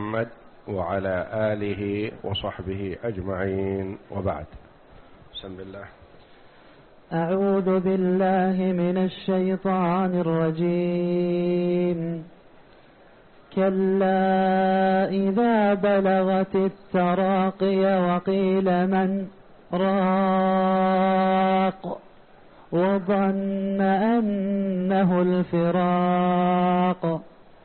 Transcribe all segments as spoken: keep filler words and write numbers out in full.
محمد وعلى آله وصحبه أجمعين، وبعد. بسم الله. أعوذ بالله من الشيطان الرجيم. كلا إذا بلغت التراقي وقيل من راق وظن أنه الفراق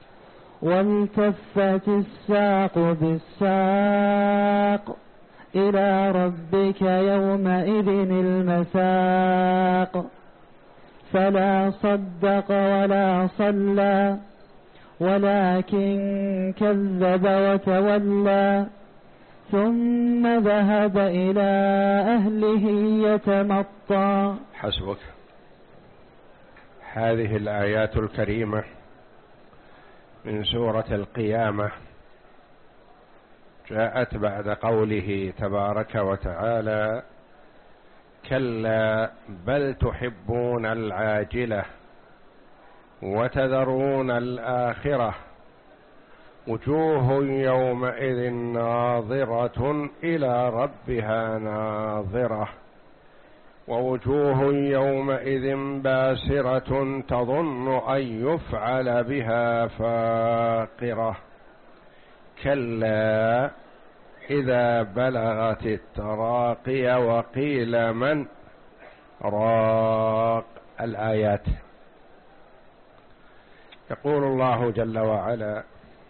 والتفت الساق بالساق إلى ربك يومئذ المساق فلا صدق ولا صلى ولكن كذب وتولى ثم ذهب إلى أهله يتمطى. حسبك. هذه الآيات الكريمة من سورة القيامة جاءت بعد قوله تبارك وتعالى: كلا بل تحبون العاجلة وتذرون الآخرة وجوه يومئذ ناظرة إلى ربها ناظرة ووجوه يومئذ باسرة تظن أن يفعل بها فاقرة كلا إذا بلغت التراقي وقيل من راق. الآيات. يقول الله جل وعلا: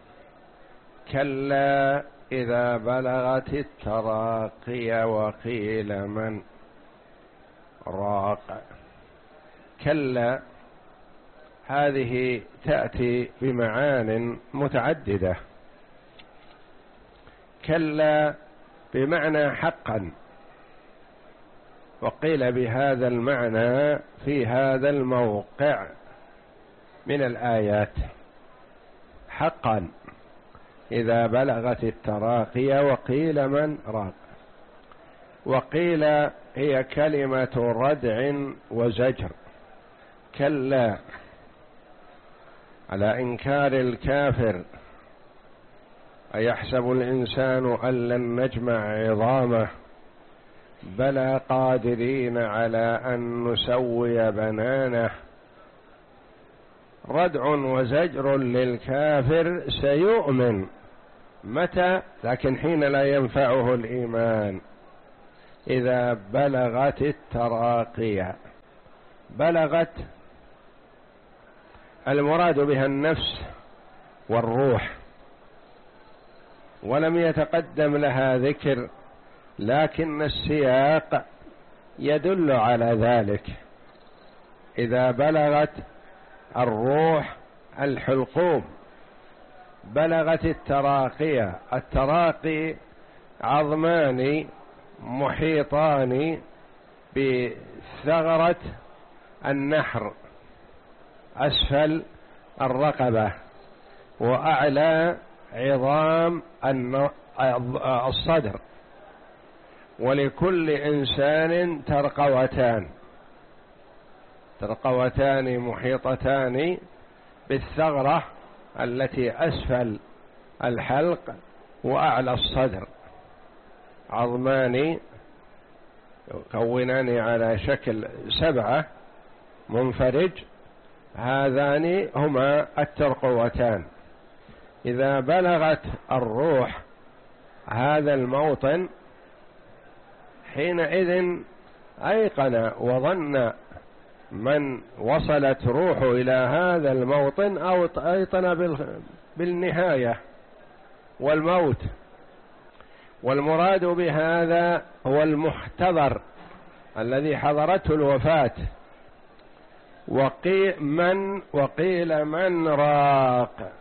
كلا إذا بلغت التراقي وقيل من راق. كلا هذه تأتي بمعان متعددة. كلا بمعنى حقا، وقيل بهذا المعنى في هذا الموقع من الآيات. حقا إذا بلغت التراقي وقيل من راق. وقيل هي كلمة ردع وزجر. كلا على إنكار الكافر: أيحسب الإنسان أن لن نجمع عظامه بلى قادرين على أن نسوي بنانه. ردع وزجر للكافر سيؤمن متى؟ لكن حين لا ينفعه الإيمان. إذا بلغت التراقي. بلغت المراد بها النفس والروح، ولم يتقدم لها ذكر، لكن السياق يدل على ذلك. إذا بلغت الروح الحلقوم. بلغت التراقي. التراقي عظمان محيطان بثغرة النحر أسفل الرقبة، وأعلى عظام الصدر، ولكل إنسان ترقوتان ترقوتان محيطتان بالثغرة التي أسفل الحلق وأعلى الصدر، عظمان يكونان على شكل سبعة منفرج. هذان هما الترقوتان. إذا بلغت الروح هذا الموطن حينئذ أيقن وظن من وصلت روحه إلى هذا الموطن أو أيقن بالنهاية والموت. والمراد بهذا هو المحتضر الذي حضرته الوفاة. وقيل من وقيل من راق.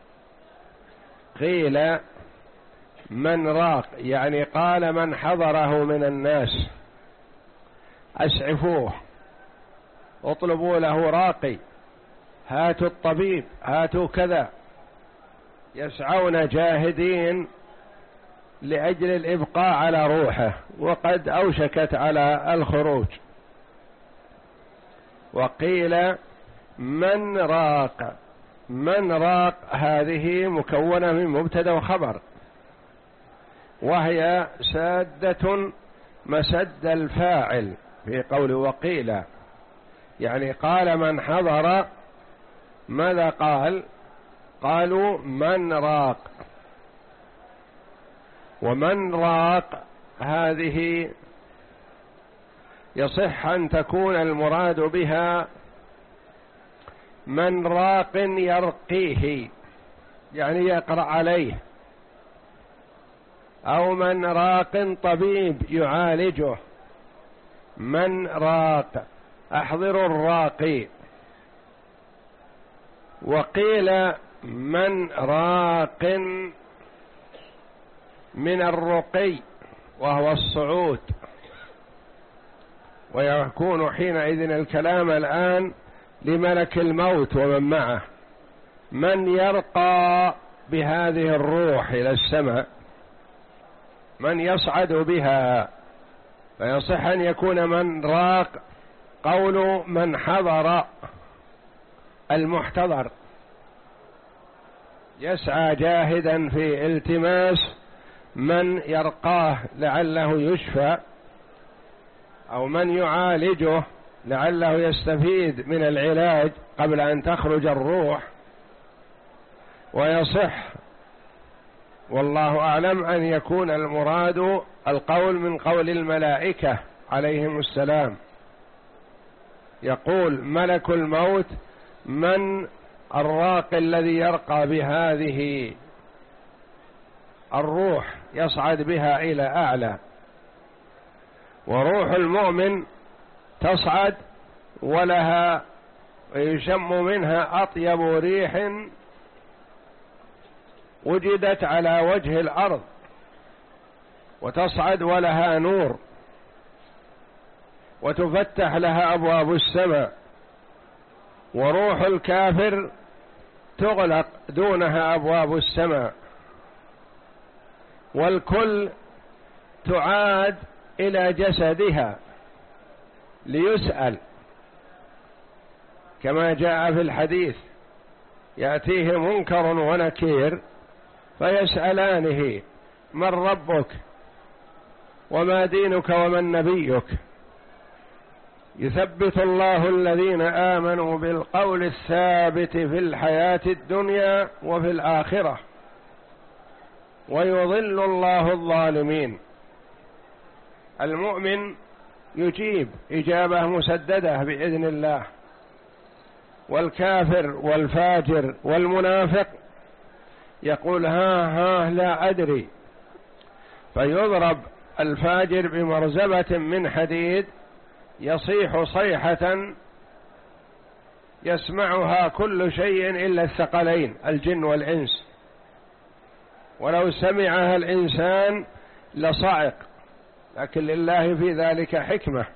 قيل من راق يعني قال من حضره من الناس: أسعفوه، اطلبوا له راقي، هاتوا الطبيب، هاتوا كذا. يسعون جاهدين لأجل الإبقاء على روحه، وقد أوشكت على الخروج. وقيل من راق من راق هذه مكونة من مبتدأ وخبر، وهي سادة مسد الفاعل في قول وقيل، يعني قال من حضر، ماذا قال؟ قالوا من راق. ومن راق هذه يصح أن تكون المراد بها من راق يرقيه، يعني يقرأ عليه، أو من راق طبيب يعالجه. من راق، أحضروا الراقي. وقيل من راق من الرقي وهو الصعود، ويكون حينئذ الكلام الآن لملك الموت ومن معه، من يرقى بهذه الروح إلى السماء، من يصعد بها. فيصح أن يكون من راق قول من حضر المحتضر، يسعى جاهدا في التماس من يرقاه لعله يشفى، أو من يعالجه لعله يستفيد من العلاج قبل أن تخرج الروح. ويصح والله أعلم أن يكون المراد القول من قول الملائكة عليهم السلام، يقول ملك الموت من الراق الذي يرقى بهذه الروح يصعد بها إلى أعلى. وروح المؤمن تصعد ولها ويشم منها أطيب ريح وجدت على وجه الأرض، وتصعد ولها نور، وتفتح لها أبواب السماء. وروح الكافر تغلق دونها أبواب السماء، والكل تعاد إلى جسدها ليسأل، كما جاء في الحديث يأتيه منكر ونكير فيسألانه من ربك وما دينك ومن نبيك، يثبت الله الذين آمنوا بالقول الثابت في الحياة الدنيا وفي الآخرة ويضل الله الظالمين. المؤمن يجيب إجابة مسددة بإذن الله، والكافر والفاجر والمنافق يقول ها ها لا أدري، فيضرب الفاجر بمرزبة من حديد يصيح صيحة يسمعها كل شيء إلا الثقلين الجن والإنس، ولو سمعها الإنسان لصعق، لكن لله في ذلك حكمة.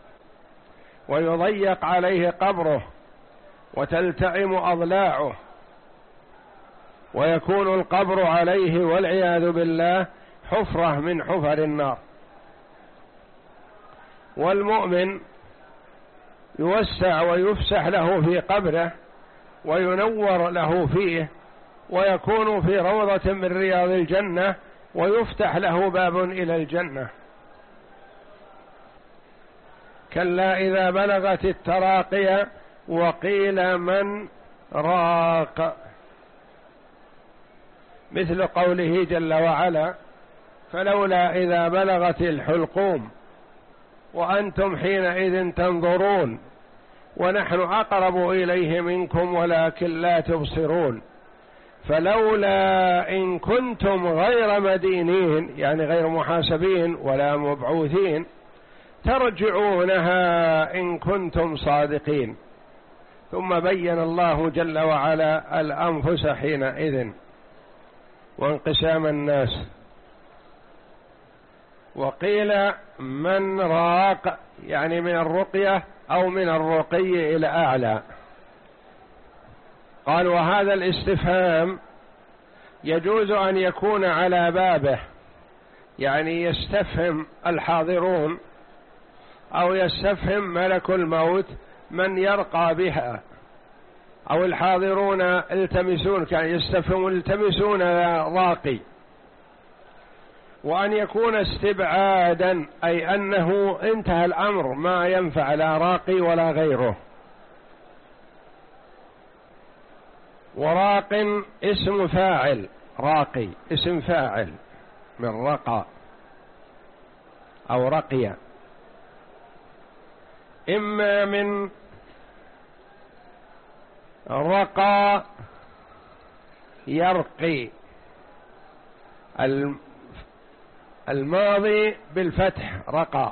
ويضيق عليه قبره وتلتئم أضلاعه، ويكون القبر عليه والعياذ بالله حفرة من حفر النار. والمؤمن يوسع ويفسح له في قبره وينور له فيه، ويكون في روضة من رياض الجنة، ويفتح له باب إلى الجنة. كلا إذا بلغت التراقي وقيل من راق، مثل قوله جل وعلا فلولا إذا بلغت الحلقوم وأنتم حينئذ تنظرون ونحن أقرب إليه منكم ولكن لا تبصرون. فلولا إن كنتم غير مدينين، يعني غير محاسبين ولا مبعوثين، ترجعونها إن كنتم صادقين. ثم بين الله جل وعلا الأنفس حينئذ وانقسام الناس. وقيل من راق، يعني من الرقية أو من الرقي إلى أعلى. قال وهذا الاستفهام يجوز أن يكون على بابه، يعني يستفهم الحاضرون أو يستفهم ملك الموت من يرقى بها، أو الحاضرون التمسون، كان يستفهمون التمسون راقي. وأن يكون استبعادا أي أنه انتهى الأمر، ما ينفع لا راقي ولا غيره. وراق اسم فاعل، راقي اسم فاعل من رقى أو رقي، إما من رقى يرقي، الماضي بالفتح رقى،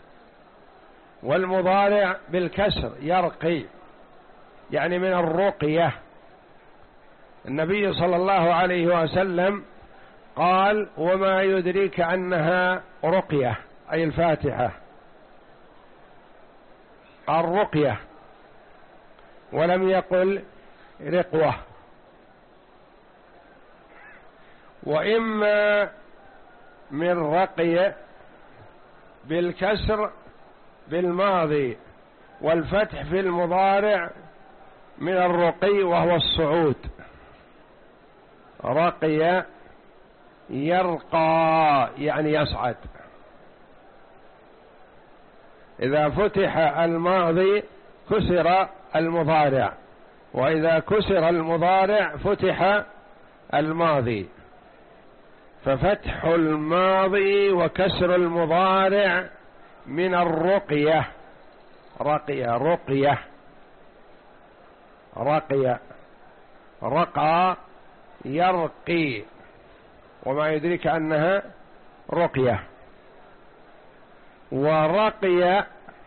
والمضارع بالكسر يرقي، يعني من الرقية. النبي صلى الله عليه وسلم قال: وما يدريك أنها رقية، أي الفاتحة، قال رقية ولم يقل رقوة. وإما من رقي بالكسر بالماضي والفتح في المضارع من الرقي وهو الصعود، رقي يرقى يعني يصعد. إذا فتح الماضي كسر المضارع، وإذا كسر المضارع فتح الماضي، ففتح الماضي وكسر المضارع من الرقية، رقية رقية رقية رقى يرقي، وما يدريك أنها رقية. ورقي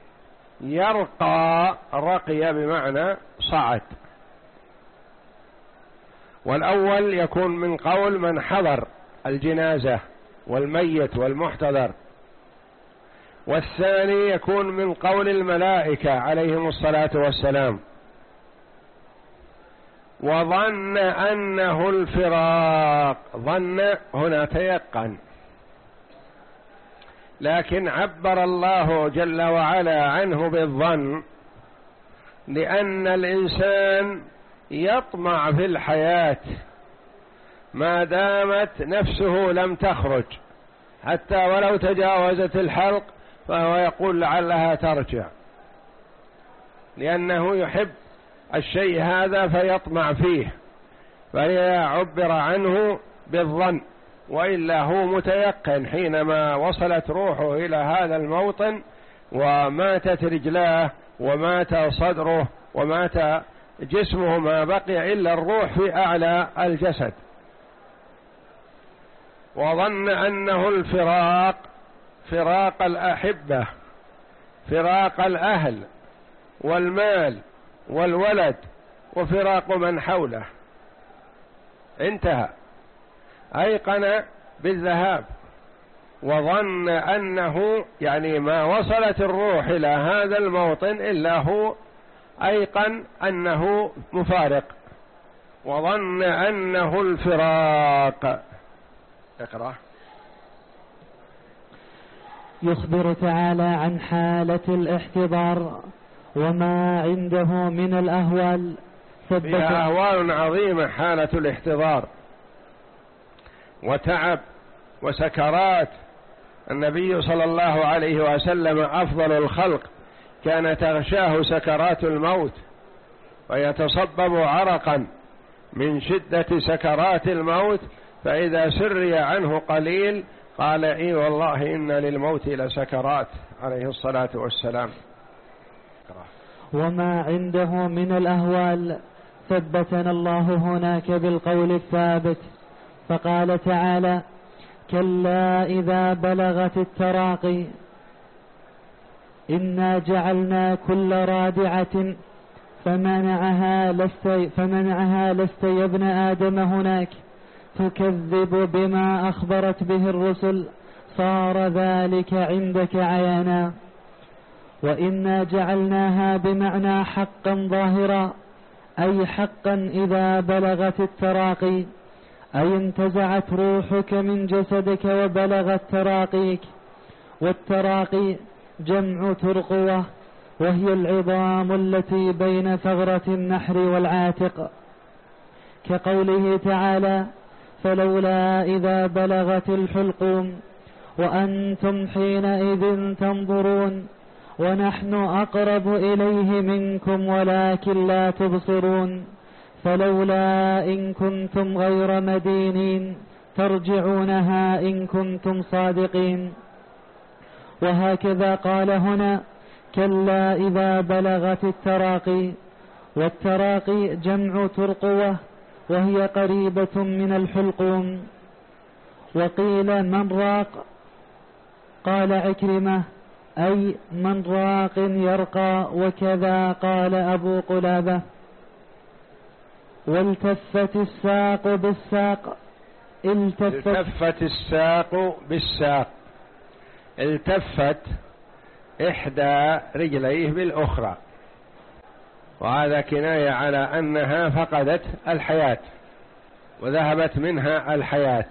يرقى، رقي بمعنى صعد. والأول يكون من قول من حضر الجنازة والميت والمحتضر، والثاني يكون من قول الملائكة عليهم الصلاة والسلام. وظن أنه الفراق، ظن هنا تيقن، لكن عبر الله جل وعلا عنه بالظن، لأن الإنسان يطمع في الحياة ما دامت نفسه لم تخرج، حتى ولو تجاوزت الحلق فهو يقول لعلها ترجع، لأنه يحب الشيء هذا فيطمع فيه، فيعبر عنه بالظن. وإلا هو متيقن حينما وصلت روحه إلى هذا الموطن وماتت رجلاه ومات صدره ومات جسمه، ما بقي إلا الروح في أعلى الجسد. وظن أنه الفراق، فراق الأحبة، فراق الأهل والمال والولد، وفراق من حوله، انتهى، أيقن بالذهاب. وظن أنه يعني ما وصلت الروح إلى هذا الموطن إلا هو أيقن أنه مفارق. وظن أنه الفراق. اقرأ. يخبر تعالى عن حالة الاحتضار وما عنده من الأهوال. فيها أهوال عظيمة حالة الاحتضار، وتعب وسكرات. النبي صلى الله عليه وسلم أفضل الخلق كان تغشاه سكرات الموت ويتصبب عرقا من شدة سكرات الموت، فإذا سري عنه قليل قال: إي والله إن للموت لسكرات، عليه الصلاة والسلام. وما عنده من الأهوال ثبتنا الله هناك بالقول الثابت، فقال تعالى: كلا إذا بلغت التراقي إنا جعلنا كل رادعة فمنعها لست, فمنعها لست يا ابن آدم هناك تكذب بما أخبرت به الرسل، صار ذلك عندك عيانا. وإنا جعلناها بمعنى حقا ظاهرا، أي حقا إذا بلغت التراقي، أي انتزعت روحك من جسدك وبلغت تراقيك. والتراقي جمع ترقوة، وهي العظام التي بين ثغرة النحر والعاتق، كقوله تعالى: فلولا إذا بلغت الحلقوم وأنتم حينئذ تنظرون ونحن أقرب إليه منكم ولكن لا تبصرون، فلولا إن كنتم غير مدينين ترجعونها إن كنتم صادقين. وهكذا قال هنا: كلا إذا بلغت التراقي. والتراقي جمع ترقوة، وهي قريبة من الحلقوم. وقيل من راق، قال عكرمة: أي من راق يرقى، وكذا قال أبو قلابة. والتفت الساق بالساق. التفت, التفت الساق بالساق، التفت إحدى رجليه بالأخرى، وهذا كناية على أنها فقدت الحياة وذهبت منها الحياة.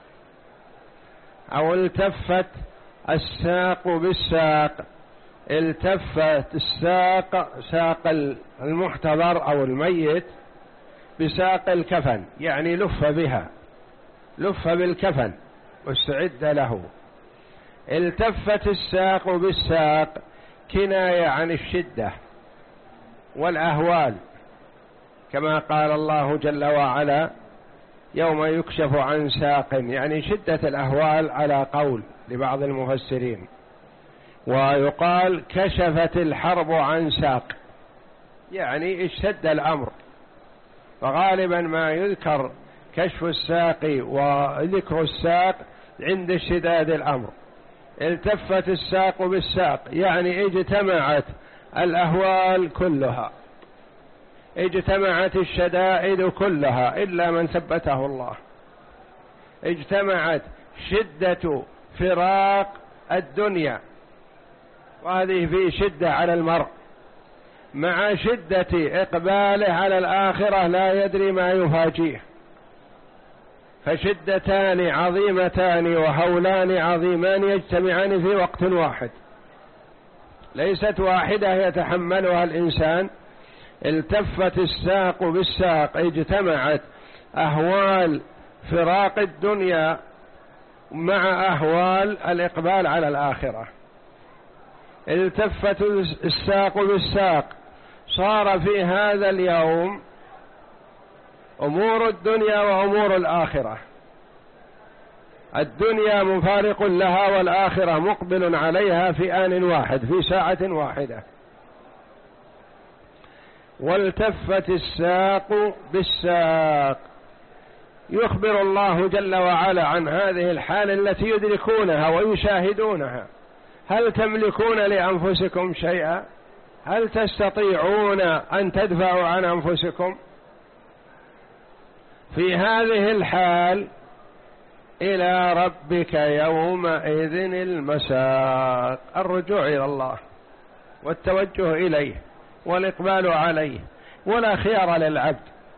أو التفت الساق بالساق، التفت الساق، ساق المحتضر أو الميت، بساق الكفن، يعني لف بها، لف بالكفن واستعد له. التفت الساق بالساق كناية عن الشدة والأهوال، كما قال الله جل وعلا: يوم يكشف عن ساق، يعني شدة الأهوال على قول لبعض المفسرين. ويقال كشفت الحرب عن ساق، يعني اشتد الأمر، فغالبا ما يذكر كشف الساق وذكر الساق عند اشتداد الأمر. التفت الساق بالساق يعني اجتمعت الأهوال كلها، اجتمعت الشدائد كلها إلا من ثبته الله، اجتمعت شدة فراق الدنيا، وهذه في شدة على المرء، مع شدة إقباله على الآخرة لا يدري ما يفاجيه، فشدتان عظيمتان وهولان عظيمان يجتمعان في وقت واحد، ليست واحدة يتحملها الإنسان. التفت الساق بالساق، اجتمعت أهوال فراق الدنيا مع أهوال الإقبال على الآخرة. التفت الساق بالساق، صار في هذا اليوم أمور الدنيا وأمور الآخرة، الدنيا مفارق لها والآخرة مقبل عليها في آن واحد، في ساعة واحدة. والتفت الساق بالساق، يخبر الله جل وعلا عن هذه الحال التي يدركونها ويشاهدونها. هل تملكون لأنفسكم شيئا؟ هل تستطيعون أن تدفعوا عن أنفسكم؟ في هذه الحال إلى ربك يومئذ المساق، الرجوع إلى الله والتوجه إليه والإقبال عليه، ولا خيار للعبد.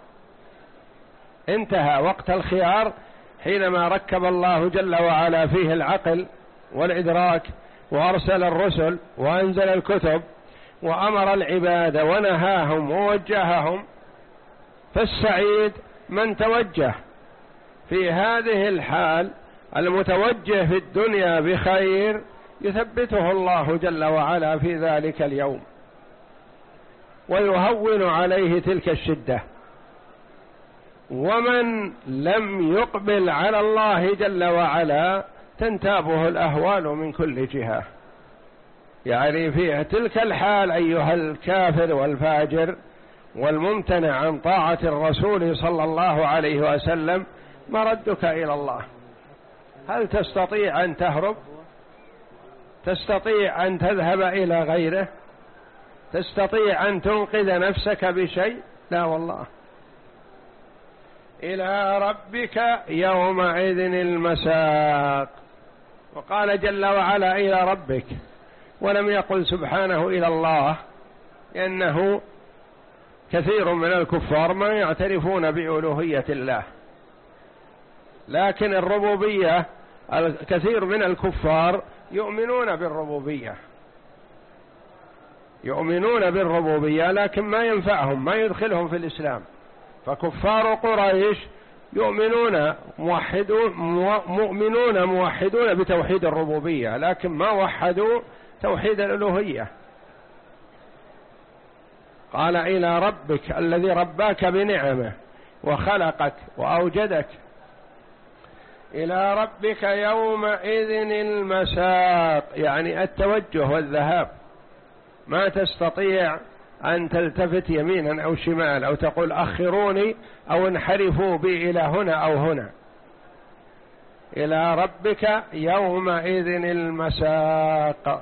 انتهى وقت الخيار حينما ركب الله جل وعلا فيه العقل والإدراك، وأرسل الرسل وأنزل الكتب وأمر العباد ونهاهم ووجههم. فالسعيد من توجه في هذه الحال، المتوجه في الدنيا بخير يثبته الله جل وعلا في ذلك اليوم ويهون عليه تلك الشدة. ومن لم يقبل على الله جل وعلا تنتابه الأهوال من كل جهة. يعني في تلك الحال أيها الكافر والفاجر والممتنع عن طاعة الرسول صلى الله عليه وسلم، مردك إلى الله. هل تستطيع أن تهرب؟ تستطيع أن تذهب إلى غيره؟ تستطيع أن تنقذ نفسك بشيء؟ لا والله. إلى ربك يومئذ المساق. وقال جل وعلا إلى ربك، ولم يقل سبحانه إلى الله، لأنه كثير من الكفار ما يعترفون بألوهية الله، لكن الربوبية الكثير من الكفار يؤمنون بالربوبية، يؤمنون بالربوبية لكن ما ينفعهم، ما يدخلهم في الإسلام. فكفار قريش يؤمنون موحدون مؤمنون موحدون بتوحيد الربوبية لكن ما وحدوا توحيد الألوهية. قال إلى ربك الذي رباك بنعمه وخلقك وأوجدك، إلى ربك يومئذ المساق، يعني التوجه والذهاب، ما تستطيع أن تلتفت يمينا أو شمال أو تقول أخروني أو انحرفوا بي إلى هنا أو هنا. إلى ربك يومئذ المساق.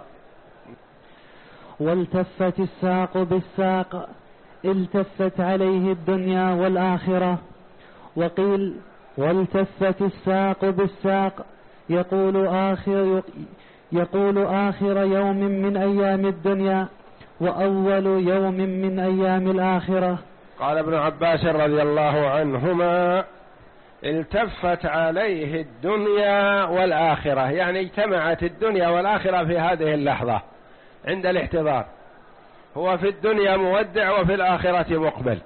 والتفت الساق بالساق، التفت عليه الدنيا والآخرة. وقيل والتفت الساق بالساق، يقول آخر, يقول آخر يوم من أيام الدنيا وأول يوم من أيام الآخرة. قال ابن عباس رضي الله عنهما التفت عليه الدنيا والآخرة، يعني اجتمعت الدنيا والآخرة في هذه اللحظة عند الاحتضار، هو في الدنيا مودع وفي الآخرة مقبل.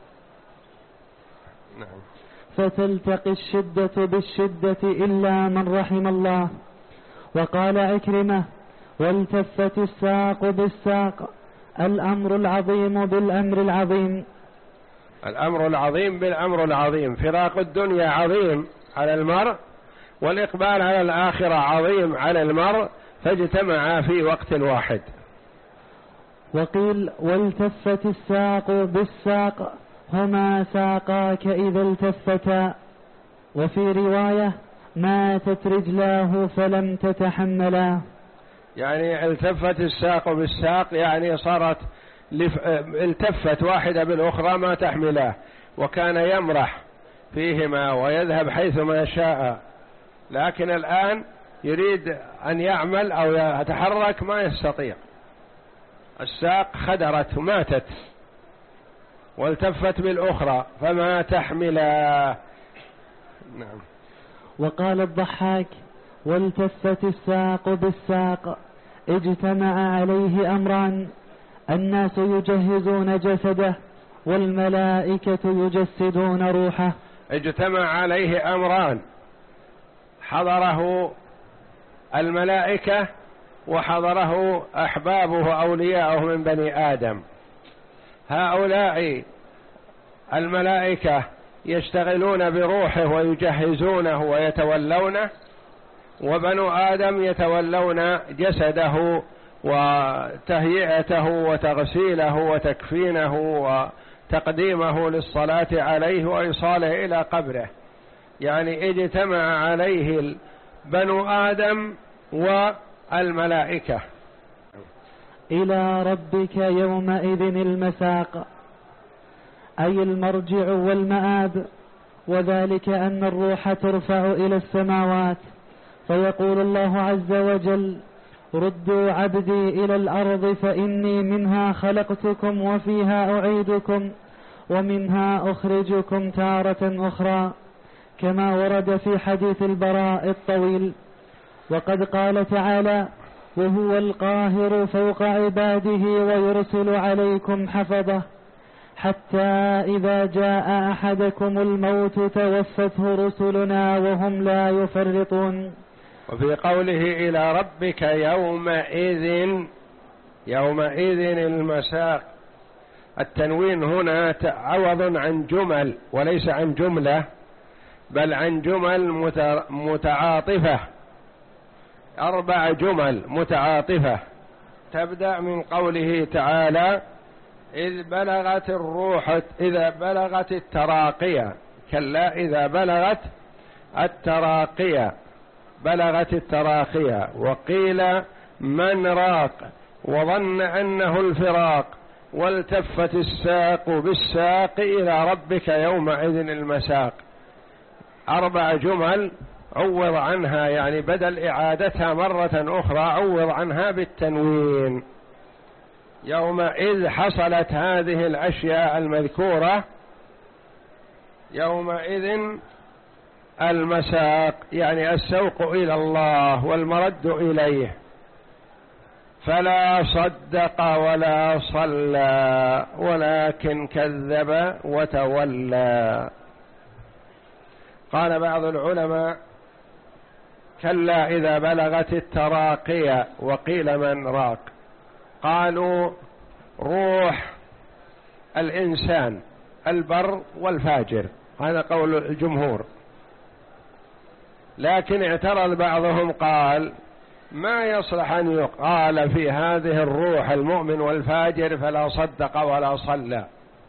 نعم. فتلتقي الشدة بالشدة إلا من رحم الله. وقال عكرمة والتفت الساق بالساق، الأمر العظيم بالأمر العظيم. الأمر العظيم بالأمر العظيم، فراق الدنيا عظيم على المرء والإقبال على الآخرة عظيم على المرء، فاجتمعا في وقت واحد. وقيل والتفت الساق بالساق، هما ساقاك إذا التفتا. وفي رواية ماتت رجلاه فلم تتحملا، يعني التفت الساق بالساق يعني صارت التفت واحدة بالأخرى ما تحملاه، وكان يمرح فيهما ويذهب حيثما شاء، لكن الآن يريد أن يعمل أو يتحرك ما يستطيع، الساق خدرت وماتت، والتفت بالأخرى فما تحملا. نعم. وقال الضحاك والتفت الساق بالساق، اجتمع عليه أمران، الناس يجهزون جسده والملائكة يجسدون روحه. اجتمع عليه أمران، حضره الملائكة وحضره أحبابه أولياءه من بني آدم. هؤلاء الملائكة يشتغلون بروحه ويجهزونه ويتولونه، وبنو آدم يتولون جسده وتهيئته وتغسيله وتكفينه وتقديمه للصلاة عليه وإيصاله إلى قبره. يعني اجتمع عليه بنو آدم والملائكة. إلى ربك يومئذ المساق، أي المرجع والمآب. وذلك أن الروح ترفع إلى السماوات، فيقول الله عز وجل ردوا عبدي إلى الأرض فإني منها خلقتكم وفيها أعيدكم ومنها أخرجكم تارة أخرى، كما ورد في حديث البراء الطويل. وقد قال تعالى وهو القاهر فوق عباده ويرسل عليكم حفظه حتى إذا جاء أحدكم الموت توفته رسلنا وهم لا يفرطون. وفي قوله إلى ربك يومئذ، يومئذ المساق، التنوين هنا عوض عن جمل وليس عن جملة، بل عن جمل متعاطفة، أربع جمل متعاطفة تبدأ من قوله تعالى إذ بلغت الروح، إذا بلغت التراقية، كلا إذا بلغت التراقية، بلغت التراقية. وقيل من راق وظن أنه الفراق، والتفت الساق بالساق إلى ربك يومئذ المساق. أربع جمل عوض عنها، يعني بدل إعادتها مرة أخرى عوض عنها بالتنوين. يومئذ حصلت هذه الأشياء المذكورة، يومئذ المساق يعني السوق إلى الله والمرد إليه، فلا صدق ولا صلى ولكن كذب وتولى. قال بعض العلماء: كلا إذا بلغت التراقي. وقيل من راق؟ قالوا روح الإنسان البر والفاجر، هذا قول الجمهور. لكن اعترض بعضهم قال: ما يصلح أن يقال في هذه الروح المؤمن والفاجر فلا صدق ولا صلى،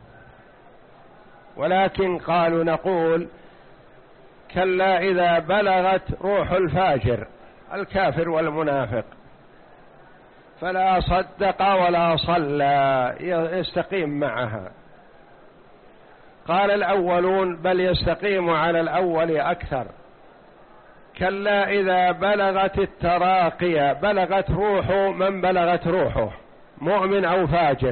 ولكن قالوا نقول: كلا إذا بلغت روح الفاجر الكافر والمنافق فلا صدق ولا صلى، يستقيم معها. قال الأولون: بل يستقيم على الأول أكثر. كلا إذا بلغت التراقي، بلغت روحه من بلغت روحه، مؤمن أو فاجر.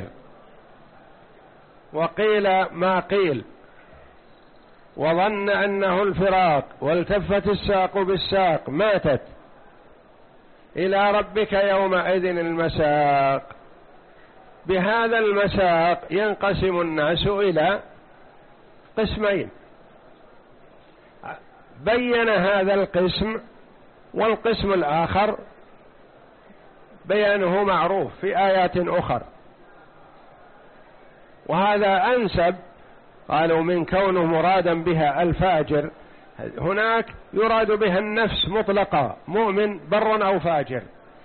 وقيل ما قيل، وظن أنه الفراق والتفت الساق بالساق، ماتت. إلى ربك يومئذ المساق. بهذا المساق ينقسم الناس إلى قسمين، بين هذا القسم، والقسم الآخر بيانه معروف في آيات أخرى، وهذا أنسب. قالوا من كونه مرادا بها الفاجر، هناك يراد بها النفس مطلقة، مؤمن بر أو فاجر.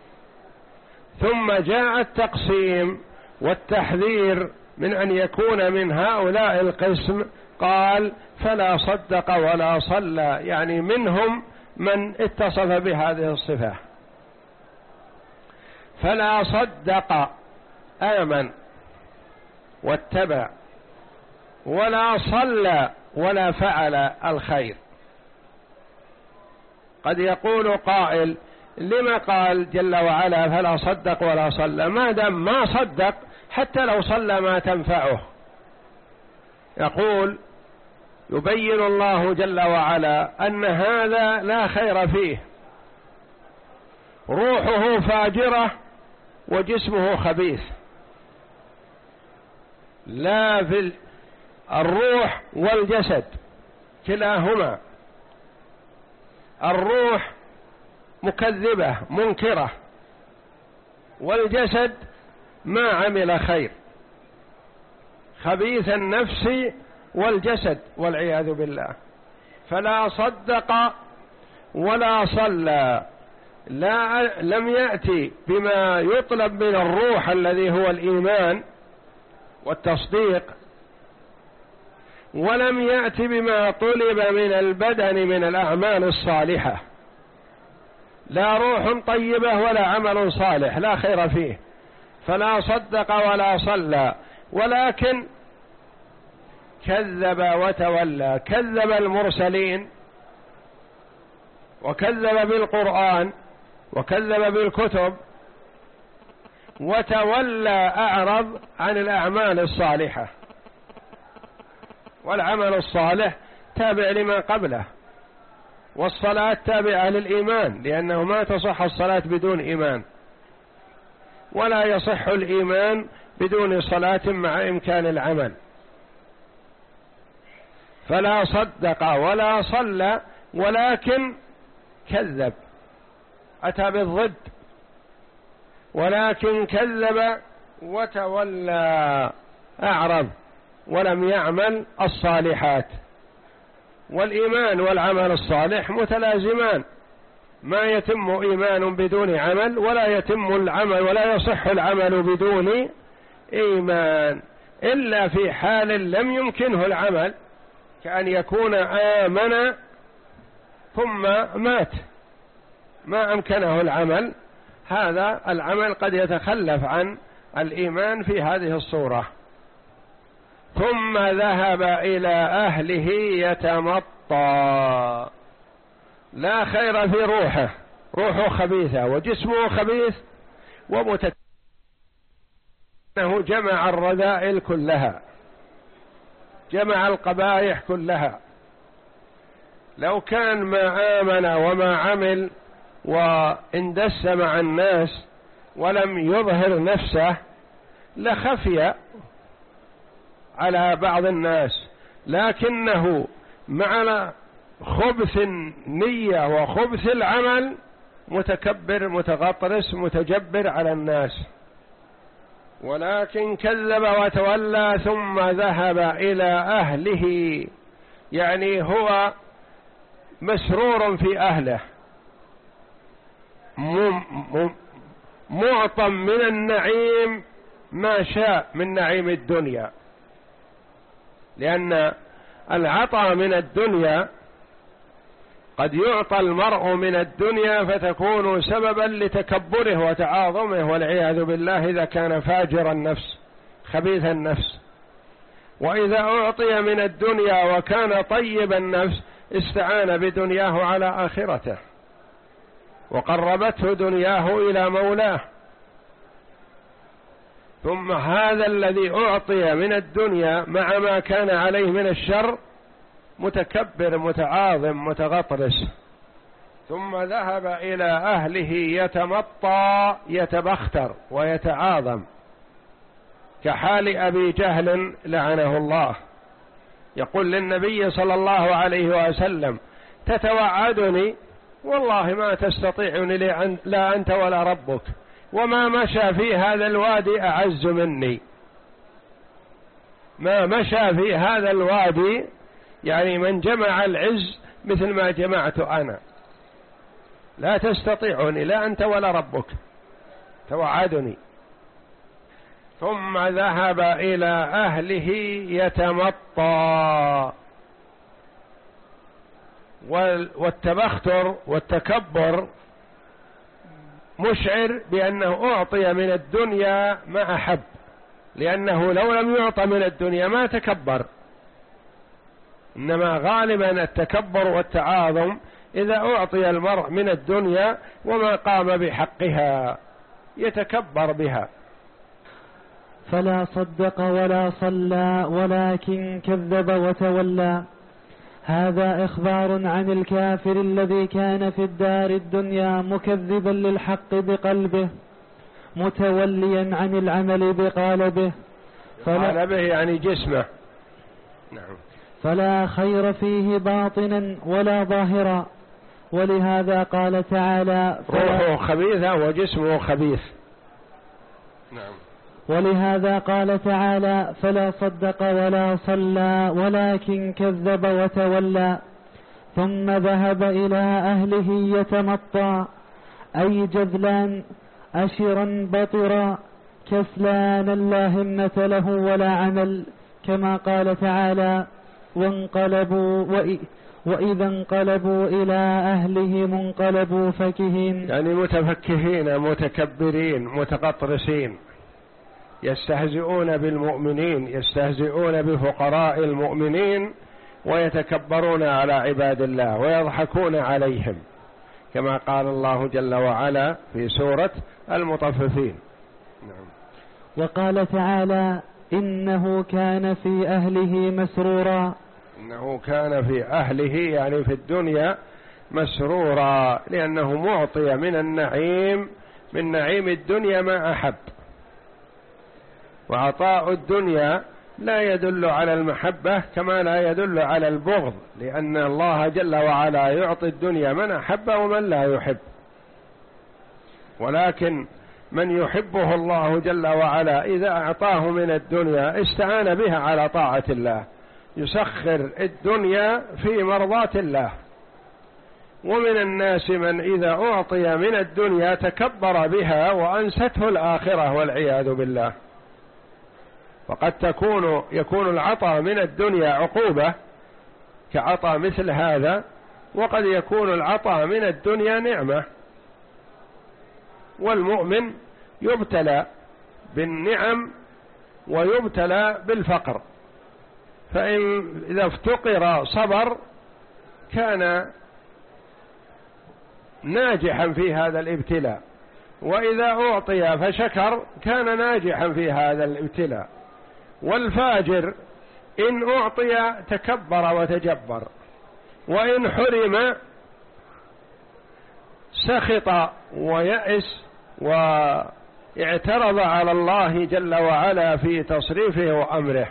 ثم جاء التقسيم والتحذير من أن يكون من هؤلاء القسم، قال: فلا صدق ولا صلى، يعني منهم من اتصف بهذه الصفة. فلا صدق آمن واتبع، ولا صلى ولا فعل الخير. قد يقول قائل: لما قال جل وعلا فلا صدق ولا صلى؟ ما دام ما صدق حتى لو صلى ما تنفعه. يقول يبين الله جل وعلا أن هذا لا خير فيه، روحه فاجرة وجسمه خبيث. لا في الروح والجسد كلاهما، الروح مكذبة منكرة، والجسد ما عمل خير، خبيث النفس والجسد والعياذ بالله. فلا صدق ولا صلى، لا لم يأتي بما يطلب من الروح الذي هو الإيمان والتصديق، ولم يأتي بما طلب من البدن من الأعمال الصالحة. لا روح طيبة ولا عمل صالح، لا خير فيه. فلا صدق ولا صلى، ولكن كذب وتولى. كذب المرسلين، وكذب بالقرآن، وكذب بالكتب، وتولى أعرض عن الأعمال الصالحة. والعمل الصالح تابع لما قبله، والصلاة تابعة للإيمان، لأنه ما تصح الصلاة بدون إيمان، ولا يصح الإيمان بدون صلاة مع إمكان العمل. فلا صدق ولا صلى، ولكن كذب، أتى بالضد، ولكن كذب وتولى، أعرض ولم يعمل الصالحات. والإيمان والعمل الصالح متلازمان، ما يتم إيمان بدون عمل، ولا يتم العمل ولا يصح العمل بدون إيمان، إلا في حال لم يمكنه العمل، كأن يكون آمن ثم مات ما أمكنه العمل. هذا العمل قد يتخلف عن الإيمان في هذه الصورة. ثم ذهب إلى أهله يتمطى، لا خير في روحه، روحه خبيثة وجسمه خبيث ومتكلم، أنه جمع الرذائل كلها، جمع القبائح كلها. لو كان ما آمن وما عمل واندس مع الناس ولم يظهر نفسه لخفي على بعض الناس، لكنه مع خبث النية وخبث العمل متكبر متغطرس متجبر على الناس. ولكن كذب وتولى ثم ذهب إلى أهله، يعني هو مسرور في أهله معطى من النعيم ما شاء من نعيم الدنيا، لأن العطاء من الدنيا قد يعطى المرء من الدنيا فتكون سببا لتكبره وتعاظمه والعياذ بالله إذا كان فاجر النفس خبيث النفس. وإذا أعطي من الدنيا وكان طيب النفس استعان بدنياه على آخرته وقربته دنياه إلى مولاه. ثم هذا الذي أعطي من الدنيا مع ما كان عليه من الشر متكبر متعاظم متغطرس، ثم ذهب إلى أهله يتمطى يتبختر ويتعاظم كحال أبي جهل لعنه الله، يقول للنبي صلى الله عليه وسلم تتوعدني والله ما تستطيعني لا أنت ولا ربك، وما مشى في هذا الوادي أعز مني، ما مشى في هذا الوادي يعني من جمع العز مثل ما جمعت أنا، لا تستطيعني لا أنت ولا ربك توعدني. ثم ذهب إلى أهله يتمطى. والتبختر والتكبر مشعر بأنه أعطي من الدنيا ما أحب، لأنه لو لم يعطى من الدنيا ما تكبر، إنما غالبا التكبر والتعاظم إذا أعطي المرء من الدنيا وما قام بحقها يتكبر بها. فلا صدق ولا صلى ولكن كذب وتولى. هذا إخبار عن الكافر الذي كان في الدار الدنيا مكذبا للحق بقلبه متوليا عن العمل بقالبه، قالبه يعني جسمه. نعم. فلا خير فيه باطنا ولا ظاهرا. ولهذا قال تعالى روحه خبيثة وجسمه خبيث. نعم. ولهذا قال تعالى فلا صدق ولا صلى ولكن كذب وتولى ثم ذهب إلى أهله يتمطى، أي جذلان أشرا بطرا كسلانا لا همة له ولا عمل، كما قال تعالى وانقلبوا وإ وإذا انقلبوا إلى أهلهم انقلبوا فكهين، يعني متفكهين متكبرين متقطرسين، يستهزئون بالمؤمنين يستهزئون بفقراء المؤمنين ويتكبرون على عباد الله ويضحكون عليهم، كما قال الله جل وعلا في سورة المطففين. نعم. وقال تعالى إنه كان في أهله مسرورا. إنه كان في أهله يعني في الدنيا مسرورا، لأنه معطي من النعيم من نعيم الدنيا ما أحب. وعطاء الدنيا لا يدل على المحبة كما لا يدل على البغض، لأن الله جل وعلا يعطي الدنيا من أحب ومن لا يحب، ولكن من يحبه الله جل وعلا إذا أعطاه من الدنيا استعان بها على طاعة الله، يسخر الدنيا في مرضاة الله. ومن الناس من إذا أعطي من الدنيا تكبر بها وأنسته الآخرة والعياذ بالله. وقد تكون يكون العطاء من الدنيا عقوبة كعطاء مثل هذا، وقد يكون العطاء من الدنيا نعمة. والمؤمن يبتلى بالنعم ويبتلى بالفقر، فإن إذا افتقر صبر كان ناجحا في هذا الابتلاء، وإذا أعطي فشكر كان ناجحا في هذا الابتلاء. والفاجر إن أعطي تكبر وتجبر، وإن حرم سخط ويأس اعترض على الله جل وعلا في تصريفه وأمره.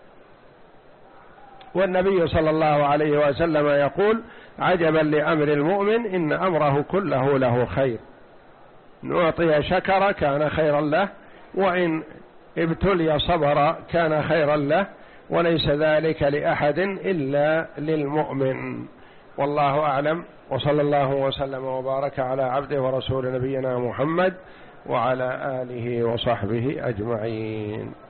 والنبي صلى الله عليه وسلم يقول: عجبا لأمر المؤمن إن أمره كله له خير، إن أعطي شكر كان خيرا له، وإن ابتلي صبر كان خيرا له، وليس ذلك لأحد إلا للمؤمن. والله أعلم، وصلى الله وسلم وبارك على عبده ورسول نبينا محمد وعلى آله وصحبه أجمعين.